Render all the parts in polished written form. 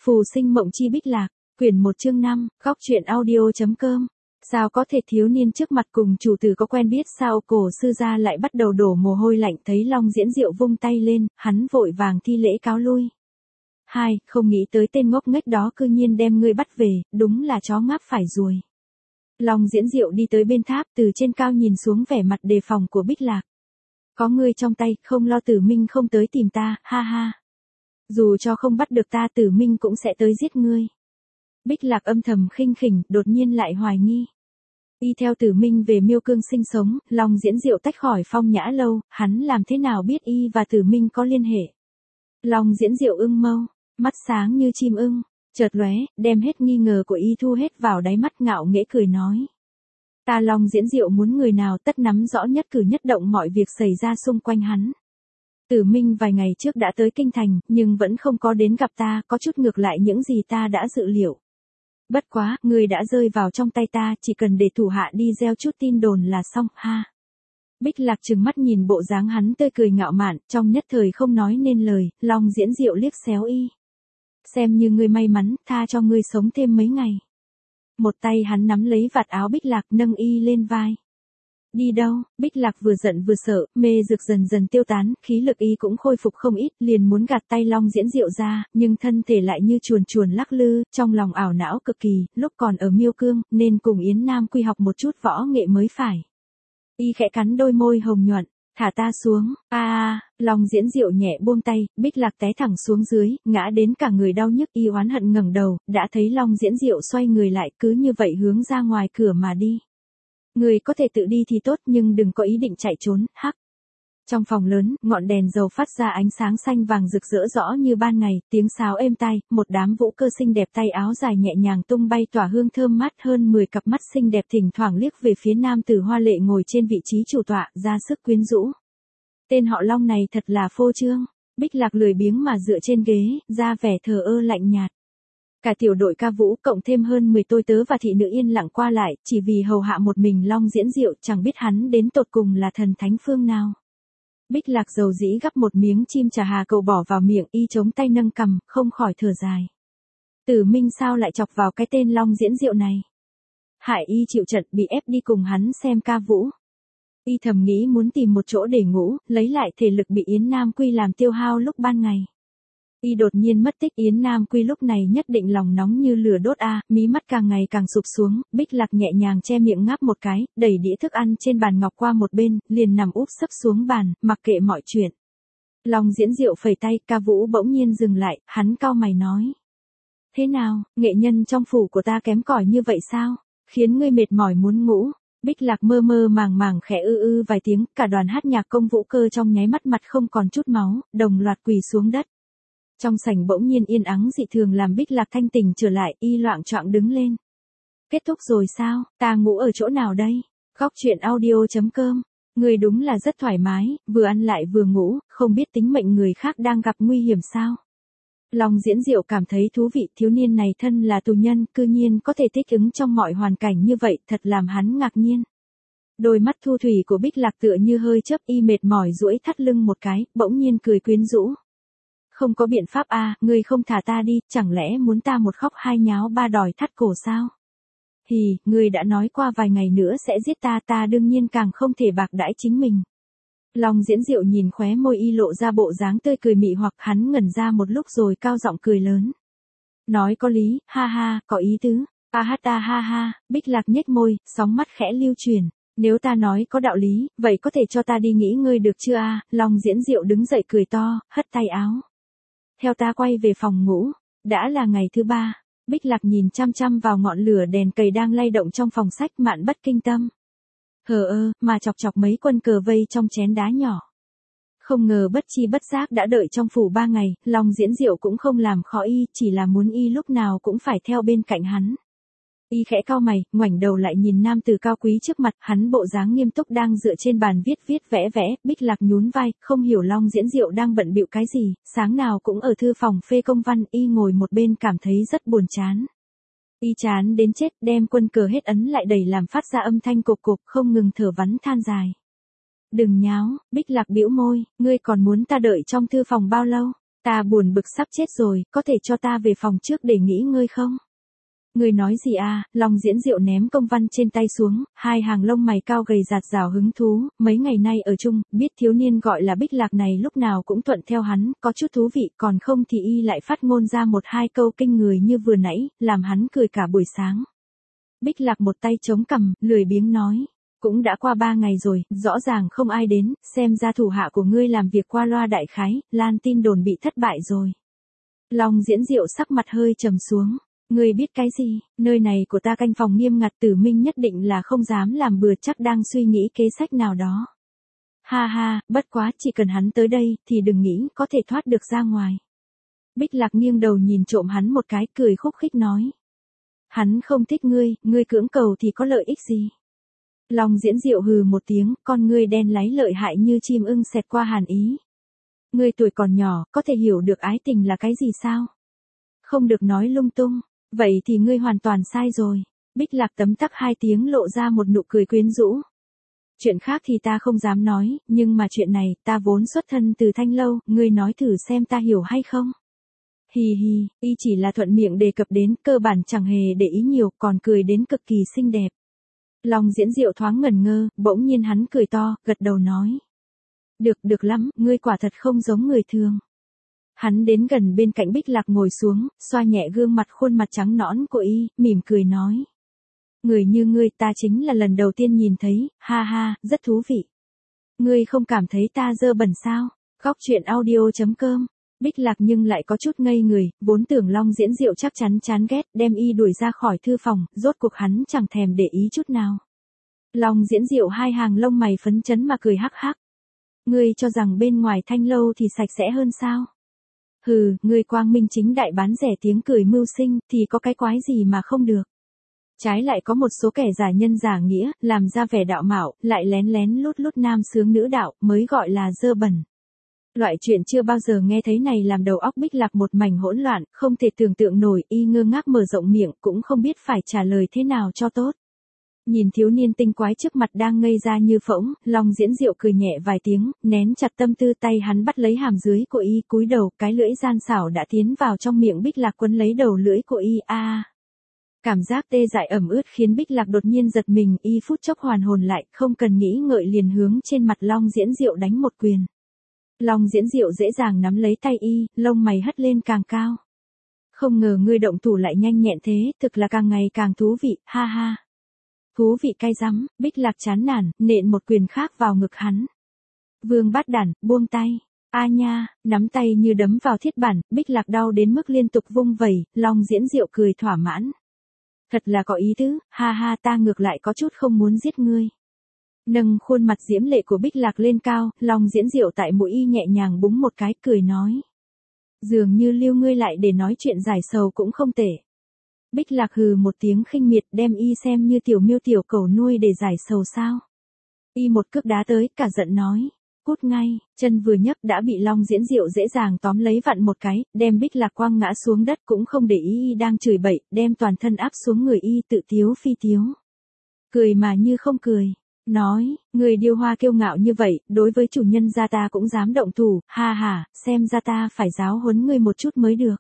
Phù sinh mộng chi Bích Lạc, quyển 1 chương 5, góc truyện audio.com. Sao có thể thiếu niên trước mặt cùng chủ tử có quen biết sao? Cổ sư gia lại bắt đầu đổ mồ hôi lạnh, thấy Long Diễn Diệu vung tay lên, hắn vội vàng thi lễ cáo lui. Không nghĩ tới tên ngốc nghếch đó cư nhiên đem ngươi bắt về, đúng là chó ngáp phải ruồi. Long Diễn Diệu đi tới bên tháp, từ trên cao nhìn xuống vẻ mặt đề phòng của Bích Lạc. Có ngươi trong tay, không lo Tử Minh không tới tìm ta, ha ha. Dù cho không bắt được ta, Tử Minh cũng sẽ tới giết ngươi. Bích Lạc âm thầm khinh khỉnh, đột nhiên lại hoài nghi. Y theo Tử Minh về Miêu Cương sinh sống, Long Diễn Diệu tách khỏi Phong Nhã Lâu, hắn làm thế nào biết Y và Tử Minh có liên hệ. Long Diễn Diệu ưng mâu, mắt sáng như chim ưng, chợt lóe, đem hết nghi ngờ của Y thu hết vào đáy mắt, ngạo nghễ cười nói. Ta Long Diễn Diệu muốn người nào tất nắm rõ nhất cử nhất động mọi việc xảy ra xung quanh hắn. Tử Minh vài ngày trước đã tới Kinh Thành, nhưng vẫn không có đến gặp ta, có chút ngược lại những gì ta đã dự liệu. Bất quá, người đã rơi vào trong tay ta, chỉ cần để thủ hạ đi gieo chút tin đồn là xong, ha. Bích Lạc trừng mắt nhìn bộ dáng hắn tươi cười ngạo mạn, trong nhất thời không nói nên lời. Long Diễn Diệu liếc xéo Y. Xem như ngươi may mắn, tha cho ngươi sống thêm mấy ngày. Một tay hắn nắm lấy vạt áo Bích Lạc, nâng Y lên vai. Đi đâu? Bích Lạc vừa giận vừa sợ, mê dược dần dần tiêu tán, khí lực Y cũng khôi phục không ít, liền muốn gạt tay Long Diễn Diệu ra, nhưng thân thể lại như chuồn chuồn lắc lư, trong lòng ảo não cực kỳ, lúc còn ở Miêu Cương, nên cùng Yến Nam Quy học một chút võ nghệ mới phải. Y khẽ cắn đôi môi hồng nhuận, thả ta xuống, Long Diễn Diệu nhẹ buông tay, Bích Lạc té thẳng xuống dưới, ngã đến cả người đau nhức. Y oán hận ngẩng đầu, đã thấy Long Diễn Diệu xoay người lại, cứ như vậy hướng ra ngoài cửa mà đi. Người có thể tự đi thì tốt, nhưng đừng có ý định chạy trốn, hắc. Trong phòng lớn, ngọn đèn dầu phát ra ánh sáng xanh vàng rực rỡ rõ như ban ngày, tiếng sáo êm tai, một đám vũ cơ xinh đẹp tay áo dài nhẹ nhàng tung bay tỏa hương thơm mát, hơn 10 cặp mắt xinh đẹp thỉnh thoảng liếc về phía nam tử hoa lệ ngồi trên vị trí chủ tọa, ra sức quyến rũ. Tên họ Long này thật là phô trương. Bích Lạc lười biếng mà dựa trên ghế, ra vẻ thờ ơ lạnh nhạt. Cả tiểu đội ca vũ cộng thêm hơn 10 tôi tớ và thị nữ yên lặng qua lại, chỉ vì hầu hạ một mình Long Diễn Diệu, chẳng biết hắn đến tột cùng là thần thánh phương nào. Bích Lạc dầu dĩ gắp một miếng chim chả hà cậu bỏ vào miệng, Y chống tay nâng cằm, không khỏi thở dài. Tử Minh sao lại chọc vào cái tên Long Diễn Diệu này? Hại Y chịu trận, bị ép đi cùng hắn xem ca vũ. Y thầm nghĩ muốn tìm một chỗ để ngủ, lấy lại thể lực bị Yến Nam Quy làm tiêu hao lúc ban ngày. Y đột nhiên mất tích, Yến Nam Quy lúc này nhất định lòng nóng như lửa đốt mí mắt càng ngày càng sụp xuống. Bích Lạc nhẹ nhàng che miệng ngáp một cái, đẩy đĩa thức ăn trên bàn ngọc qua một bên, liền nằm úp sấp xuống bàn, mặc kệ mọi chuyện. Long Diễn Diệu phẩy tay, ca vũ bỗng nhiên dừng lại, hắn cau mày nói. Thế nào, nghệ nhân trong phủ của ta kém cỏi như vậy sao? Khiến ngươi mệt mỏi muốn ngủ. Bích Lạc mơ mơ màng màng khẽ ư vài tiếng, cả đoàn hát nhạc công vũ cơ trong nháy mắt mặt không còn chút máu, đồng loạt quỳ xuống đất. Trong sảnh bỗng nhiên yên ắng dị thường làm Bích Lạc thanh tỉnh trở lại, Y loạng choạng đứng lên. Kết thúc rồi sao, ta ngủ ở chỗ nào đây? Góc truyện audio.com. Người đúng là rất thoải mái, vừa ăn lại vừa ngủ, không biết tính mệnh người khác đang gặp nguy hiểm sao? Long Diễn Diệu cảm thấy thú vị, thiếu niên này thân là tù nhân, cư nhiên có thể thích ứng trong mọi hoàn cảnh như vậy, thật làm hắn ngạc nhiên. Đôi mắt thu thủy của Bích Lạc tựa như hơi chớp, Y mệt mỏi duỗi thắt lưng một cái, bỗng nhiên cười quyến rũ. Không có biện pháp ngươi không thả ta đi, chẳng lẽ muốn ta một khóc hai nháo ba đòi thắt cổ sao? Ngươi đã nói qua vài ngày nữa sẽ giết ta đương nhiên càng không thể bạc đãi chính mình. Long Diễn Diệu nhìn khóe môi Y lộ ra bộ dáng tươi cười mị hoặc, hắn ngẩn ra một lúc rồi cao giọng cười lớn. Nói có lý, ha, có ý tứ. Ha, Bích Lạc nhếch môi, sóng mắt khẽ lưu chuyển. Nếu ta nói có đạo lý, vậy có thể cho ta đi nghỉ ngơi được chưa Long Diễn Diệu đứng dậy cười to, hất tay áo. Theo ta quay về phòng ngủ. Đã là ngày thứ 3, Bích Lạc nhìn chăm chăm vào ngọn lửa đèn cầy đang lay động trong phòng sách, mạn bất kinh tâm. Mà chọc mấy quân cờ vây trong chén đá nhỏ. Không ngờ bất chi bất giác đã đợi trong phủ 3 ngày, Long Diễn Diệu cũng không làm khó Y, chỉ là muốn Y lúc nào cũng phải theo bên cạnh hắn. Y khẽ cau mày, ngoảnh đầu lại nhìn nam tử cao quý trước mặt, hắn bộ dáng nghiêm túc đang dựa trên bàn viết vẽ. Bích Lạc nhún vai, không hiểu Long Diễn Diệu đang bận bịu cái gì, sáng nào cũng ở thư phòng phê công văn, Y ngồi một bên cảm thấy rất buồn chán. Y chán đến chết, đem quân cờ hết ấn lại đẩy làm phát ra âm thanh cộp cộp, không ngừng thở vắn than dài. Đừng nháo, Bích Lạc bĩu môi, ngươi còn muốn ta đợi trong thư phòng bao lâu? Ta buồn bực sắp chết rồi, có thể cho ta về phòng trước để nghỉ ngơi không? Ngươi nói gì à? Long Diễn Diệu ném công văn trên tay xuống, hai hàng lông mày cao gầy rạt rào hứng thú, mấy ngày nay ở chung, biết thiếu niên gọi là Bích Lạc này lúc nào cũng thuận theo hắn, có chút thú vị, còn không thì y lại phát ngôn ra một hai câu kinh người như vừa nãy, làm hắn cười cả buổi sáng. Bích Lạc một tay chống cằm, lười biếng nói. Cũng đã qua 3 ngày rồi, rõ ràng không ai đến, xem ra thủ hạ của ngươi làm việc qua loa đại khái, lan tin đồn bị thất bại rồi. Long Diễn Diệu sắc mặt hơi trầm xuống. Ngươi biết cái gì, nơi này của ta canh phòng nghiêm ngặt, Tử Minh nhất định là không dám làm bừa, chắc đang suy nghĩ kế sách nào đó. Ha ha, bất quá chỉ cần hắn tới đây, thì đừng nghĩ có thể thoát được ra ngoài. Bích Lạc nghiêng đầu nhìn trộm hắn một cái, cười khúc khích nói. Hắn không thích ngươi cưỡng cầu thì có lợi ích gì? Long Diễn Diệu hừ một tiếng, con ngươi đen láy lợi hại như chim ưng xẹt qua hàn ý. Ngươi tuổi còn nhỏ, có thể hiểu được ái tình là cái gì sao? Không được nói lung tung, vậy thì ngươi hoàn toàn sai rồi. Bích Lạc tấm tắc hai tiếng lộ ra một nụ cười quyến rũ. Chuyện khác thì ta không dám nói, nhưng mà chuyện này, ta vốn xuất thân từ Thanh Lâu, ngươi nói thử xem ta hiểu hay không? Hì hì, y chỉ là thuận miệng đề cập đến, cơ bản chẳng hề để ý nhiều, còn cười đến cực kỳ xinh đẹp. Long Diễn Diệu thoáng ngẩn ngơ, bỗng nhiên hắn cười to, gật đầu nói. Được lắm, ngươi quả thật không giống người thường. Hắn đến gần bên cạnh Bích Lạc ngồi xuống, xoa nhẹ gương mặt khuôn mặt trắng nõn của y, mỉm cười nói. Người như ngươi ta chính là lần đầu tiên nhìn thấy, ha ha, rất thú vị. Ngươi không cảm thấy ta dơ bẩn sao? Góc truyện audio.com. Bích Lạc nhưng lại có chút ngây người, vốn tưởng Long Diễn Diệu chắc chắn chán ghét, đem y đuổi ra khỏi thư phòng, rốt cuộc hắn chẳng thèm để ý chút nào. Long Diễn Diệu hai hàng lông mày phấn chấn mà cười hắc hắc. Ngươi cho rằng bên ngoài Thanh Lâu thì sạch sẽ hơn sao? Hừ, ngươi quang minh chính đại bán rẻ tiếng cười mưu sinh, thì có cái quái gì mà không được. Trái lại có một số kẻ giả nhân giả nghĩa, làm ra vẻ đạo mạo, lại lén lén lút lút nam sướng nữ đạo, mới gọi là dơ bẩn. Loại chuyện chưa bao giờ nghe thấy này làm đầu óc Bích Lạc một mảnh hỗn loạn, không thể tưởng tượng nổi, y ngơ ngác mở rộng miệng, cũng không biết phải trả lời thế nào cho tốt. Nhìn thiếu niên tinh quái trước mặt đang ngây ra như phỗng, Long Diễn Diệu cười nhẹ vài tiếng, nén chặt tâm tư, tay hắn bắt lấy hàm dưới của y, cúi đầu, cái lưỡi gian xảo đã tiến vào trong miệng Bích Lạc quấn lấy đầu lưỡi của y, Cảm giác tê dại ẩm ướt khiến Bích Lạc đột nhiên giật mình, y phút chốc hoàn hồn lại, không cần nghĩ ngợi liền hướng trên mặt Long Diễn Diệu đánh một quyền. Long Diễn Diệu dễ dàng nắm lấy tay y, lông mày hất lên càng cao. Không ngờ ngươi động thủ lại nhanh nhẹn thế, thực là càng ngày càng thú vị, ha ha. Thú vị cay rắm, Bích Lạc chán nản, nện một quyền khác vào ngực hắn. Vương Bát Đản, buông tay. A nha, nắm tay như đấm vào thiết bản, Bích Lạc đau đến mức liên tục vung vẩy, Long Diễn Diệu cười thỏa mãn. Thật là có ý tứ, ha ha, ta ngược lại có chút không muốn giết ngươi. Nâng khuôn mặt diễm lệ của Bích Lạc lên cao, Long Diễn Diệu tại mũi y nhẹ nhàng búng một cái, cười nói. Dường như lưu ngươi lại để nói chuyện giải sầu cũng không tệ. Bích Lạc hừ một tiếng khinh miệt, đem y xem như tiểu miêu tiểu cẩu nuôi để giải sầu sao. Y một cước đá tới, cả giận nói. Cút ngay, chân vừa nhấc đã bị Long Diễn Diệu dễ dàng tóm lấy vặn một cái, đem Bích Lạc quăng ngã xuống đất, cũng không để ý y đang chửi bậy, đem toàn thân áp xuống người y, tự tiếu phi tiếu. Cười mà như không cười. Nói, người điêu hoa kiêu ngạo như vậy, đối với chủ nhân gia ta cũng dám động thủ, ha ha, xem ra ta phải giáo huấn ngươi một chút mới được.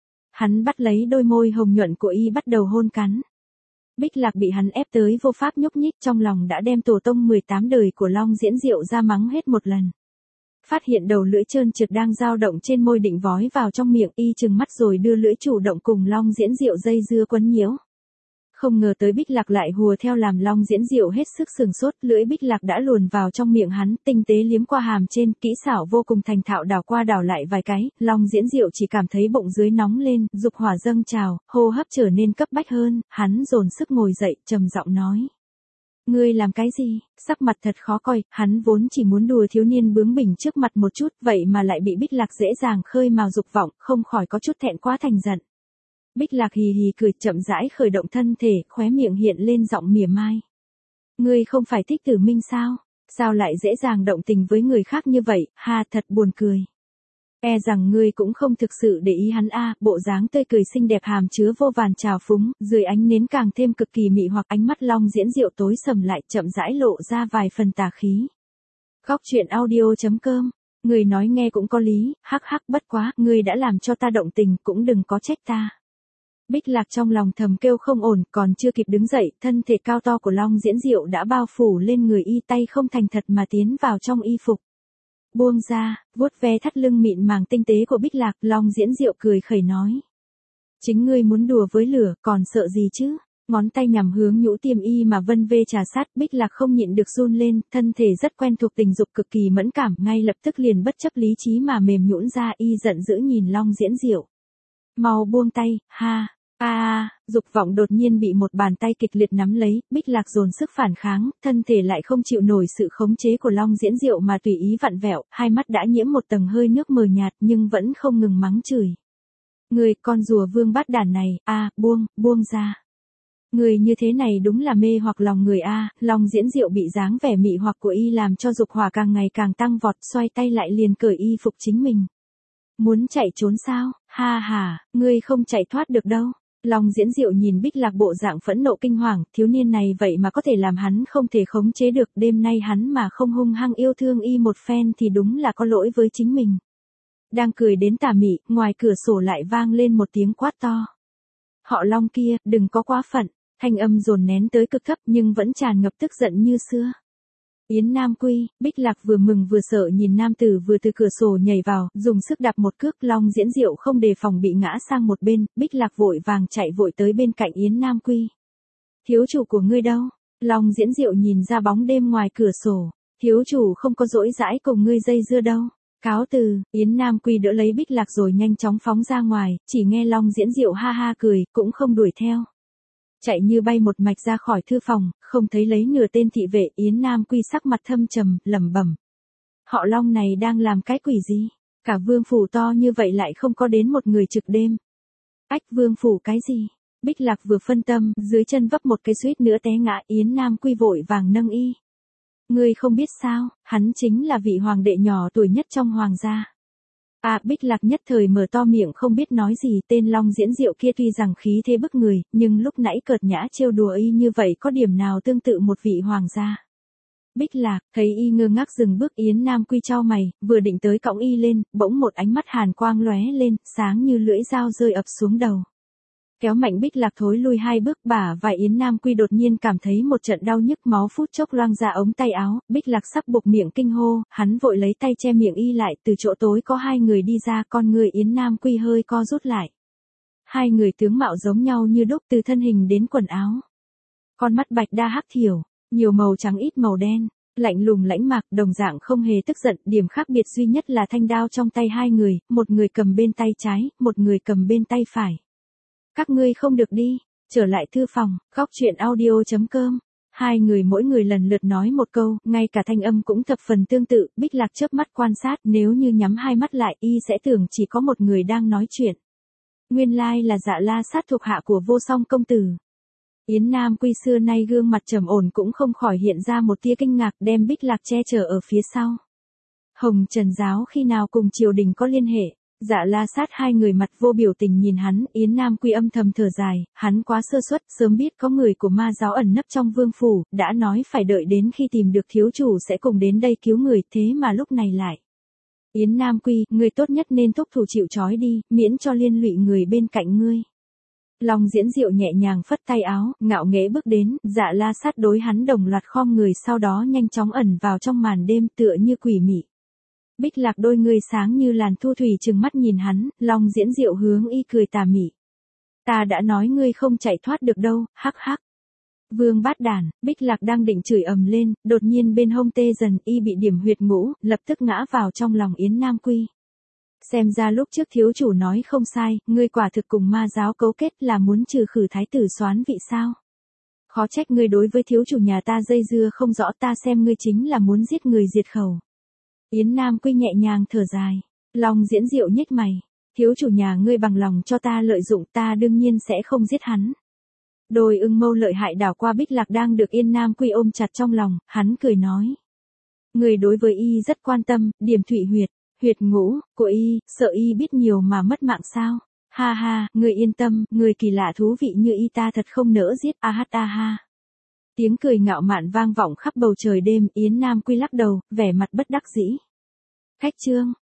Hắn bắt lấy đôi môi hồng nhuận của y bắt đầu hôn cắn. Bích Lạc bị hắn ép tới vô pháp nhúc nhích, trong lòng đã đem tổ tông 18 đời của Long Diễn Diệu ra mắng hết một lần. Phát hiện đầu lưỡi trơn trượt đang dao động trên môi định vói vào trong miệng, y trừng mắt rồi đưa lưỡi chủ động cùng Long Diễn Diệu dây dưa quấn nhiễu. Không ngờ tới Bích Lạc lại hùa theo làm Long Diễn Diệu hết sức sừng sốt, lưỡi Bích Lạc đã luồn vào trong miệng hắn, tinh tế liếm qua hàm trên, kỹ xảo vô cùng thành thạo, đảo qua đảo lại vài cái, Long Diễn Diệu chỉ cảm thấy bụng dưới nóng lên, dục hỏa dâng trào, hô hấp trở nên cấp bách hơn, hắn dồn sức ngồi dậy, trầm giọng nói. Ngươi làm cái gì? Sắc mặt thật khó coi, hắn vốn chỉ muốn đùa thiếu niên bướng bỉnh trước mặt một chút, vậy mà lại bị Bích Lạc dễ dàng khơi mào dục vọng, không khỏi có chút thẹn quá thành giận. Bích Lạc hì hì cười, chậm rãi khởi động thân thể, khóe miệng hiện lên giọng mỉa mai. Ngươi không phải thích Tử Minh sao? Sao lại dễ dàng động tình với người khác như vậy, ha, thật buồn cười. E rằng ngươi cũng không thực sự để ý hắn bộ dáng tươi cười xinh đẹp hàm chứa vô vàn trào phúng, dưới ánh nến càng thêm cực kỳ mị hoặc, ánh mắt Long Diễn Diệu tối sầm lại, chậm rãi lộ ra vài phần tà khí. Góc truyện audio.com Người nói nghe cũng có lý, hắc hắc bất quá, người đã làm cho ta động tình, cũng đừng có trách ta. Bích Lạc trong lòng thầm kêu không ổn, còn chưa kịp đứng dậy, thân thể cao to của Long Diễn Diệu đã bao phủ lên người y, tay không thành thật mà tiến vào trong y phục. Buông ra, vuốt ve thắt lưng mịn màng tinh tế của Bích Lạc, Long Diễn Diệu cười khẩy nói. Chính ngươi muốn đùa với lửa, còn sợ gì chứ? Ngón tay nhằm hướng nhũ tiêm y mà vân vê trà sát, Bích Lạc không nhịn được run lên, thân thể rất quen thuộc tình dục cực kỳ mẫn cảm, ngay lập tức liền bất chấp lý trí mà mềm nhũn ra, y giận dữ nhìn Long Diễn Diệu. Mau buông tay, ha. Dục vọng đột nhiên bị một bàn tay kịch liệt nắm lấy, Bích Lạc dồn sức phản kháng, thân thể lại không chịu nổi sự khống chế của Long Diễn Diệu mà tùy ý vặn vẹo, hai mắt đã nhiễm một tầng hơi nước mờ nhạt nhưng vẫn không ngừng mắng chửi. Người con rùa vương bát đản này, buông ra. Người như thế này đúng là mê hoặc lòng người a. Long Diễn Diệu bị dáng vẻ mị hoặc của y làm cho dục hỏa càng ngày càng tăng vọt, xoay tay lại liền cởi y phục chính mình. Muốn chạy trốn sao? Ha, ngươi không chạy thoát được đâu. Long Diễn Diệu nhìn Bích Lạc bộ dạng phẫn nộ kinh hoàng, thiếu niên này vậy mà có thể làm hắn không thể khống chế được, đêm nay hắn mà không hung hăng yêu thương y một phen thì đúng là có lỗi với chính mình. Đang cười đến tà mị, ngoài cửa sổ lại vang lên một tiếng quát to. Họ Long kia, đừng có quá phận, thanh âm dồn nén tới cực thấp nhưng vẫn tràn ngập tức giận như xưa. Yến Nam Quy, Bích Lạc vừa mừng vừa sợ nhìn nam tử vừa từ cửa sổ nhảy vào, dùng sức đạp một cước, Long Diễn Diệu không đề phòng bị ngã sang một bên, Bích Lạc vội vàng chạy vội tới bên cạnh Yến Nam Quy. Thiếu chủ của ngươi đâu? Long Diễn Diệu nhìn ra bóng đêm ngoài cửa sổ, thiếu chủ không có dỗi dãi cùng ngươi dây dưa đâu. Cáo từ, Yến Nam Quy đỡ lấy Bích Lạc rồi nhanh chóng phóng ra ngoài, chỉ nghe Long Diễn Diệu ha ha cười, cũng không đuổi theo. Chạy như bay một mạch ra khỏi thư phòng, không thấy lấy nửa tên thị vệ, Yến Nam Quy sắc mặt thâm trầm, lẩm bẩm. Họ Long này đang làm cái quỷ gì? Cả vương phủ to như vậy lại không có đến một người trực đêm. Ách, vương phủ cái gì? Bích Lạc vừa phân tâm, dưới chân vấp một cái suýt nữa té ngã, Yến Nam Quy vội vàng nâng y. Ngươi không biết sao, hắn chính là vị hoàng đệ nhỏ tuổi nhất trong hoàng gia. Bích Lạc nhất thời mở to miệng không biết nói gì, tên Long Diễn Diệu kia tuy rằng khí thế bức người, nhưng lúc nãy cợt nhã trêu đùa y như vậy có điểm nào tương tự một vị hoàng gia. Bích Lạc, thấy y ngơ ngác dừng bước, Yến Nam Quy chau mày, vừa định tới cõng y lên, bỗng một ánh mắt hàn quang lóe lên, sáng như lưỡi dao rơi ập xuống đầu. Kéo mạnh Bích Lạc thối lui hai bước, bả vai Yến Nam Quy đột nhiên cảm thấy một trận đau nhức, máu phút chốc loang ra ống tay áo, Bích Lạc sắp buộc miệng kinh hô, hắn vội lấy tay che miệng y lại, từ chỗ tối có hai người đi ra, con người Yến Nam Quy hơi co rút lại. Hai người tướng mạo giống nhau như đúc, từ thân hình đến quần áo. Con mắt bạch đa hắc thiểu, nhiều màu trắng ít màu đen, lạnh lùng lãnh mạc, đồng dạng không hề tức giận, điểm khác biệt duy nhất là thanh đao trong tay hai người, một người cầm bên tay trái, một người cầm bên tay phải. Các ngươi không được đi, trở lại thư phòng, góc chuyện audio.com. Hai người mỗi người lần lượt nói một câu, ngay cả thanh âm cũng thập phần tương tự, Bích Lạc chớp mắt quan sát, nếu như nhắm hai mắt lại, y sẽ tưởng chỉ có một người đang nói chuyện. Nguyên lai là Dạ La Sát thuộc hạ của Vô Song công tử. Yến Nam Quy xưa nay gương mặt trầm ổn cũng không khỏi hiện ra một tia kinh ngạc, đem Bích Lạc che chở ở phía sau. Hồng Trần giáo khi nào cùng triều đình có liên hệ? Dạ La Sát hai người mặt vô biểu tình nhìn hắn, Yến Nam Quy âm thầm thở dài, hắn quá sơ suất, sớm biết có người của ma giáo ẩn nấp trong vương phủ, đã nói phải đợi đến khi tìm được thiếu chủ sẽ cùng đến đây cứu người, thế mà lúc này lại. Yến Nam Quy, người tốt nhất nên thúc thủ chịu trói đi, miễn cho liên lụy người bên cạnh ngươi. Long Diễn Diệu nhẹ nhàng phất tay áo, ngạo nghễ bước đến, Dạ La Sát đối hắn đồng loạt khom người, sau đó nhanh chóng ẩn vào trong màn đêm tựa như quỷ mị. Bích Lạc đôi người sáng như làn thu thủy trừng mắt nhìn hắn, Long Diễn Diệu hướng y cười tà mị. Ta đã nói ngươi không chạy thoát được đâu, hắc hắc. Vương bát đản, Bích Lạc đang định chửi ầm lên, đột nhiên bên hông tê dần, y bị điểm huyệt ngũ, lập tức ngã vào trong lòng Yến Nam Quy. Xem ra lúc trước thiếu chủ nói không sai, ngươi quả thực cùng ma giáo cấu kết là muốn trừ khử thái tử soán vị sao. Khó trách ngươi đối với thiếu chủ nhà ta dây dưa không rõ, ta xem ngươi chính là muốn giết người diệt khẩu. Yến Nam Quy nhẹ nhàng thở dài. Long Diễn Diệu nhếch mày. Thiếu chủ nhà ngươi bằng lòng cho ta lợi dụng, ta đương nhiên sẽ không giết hắn. Đôi ưng mâu lợi hại đảo qua Bích Lạc đang được Yến Nam Quy ôm chặt trong lòng, hắn cười nói. Người đối với y rất quan tâm, điểm thủy huyệt ngũ, của y, sợ y biết nhiều mà mất mạng sao. Ha ha, người yên tâm, người kỳ lạ thú vị như y ta thật không nỡ giết, ha. Tiếng cười ngạo mạn vang vọng khắp bầu trời đêm, Yến Nam Quy lắc đầu, vẻ mặt bất đắc dĩ. Khách trương,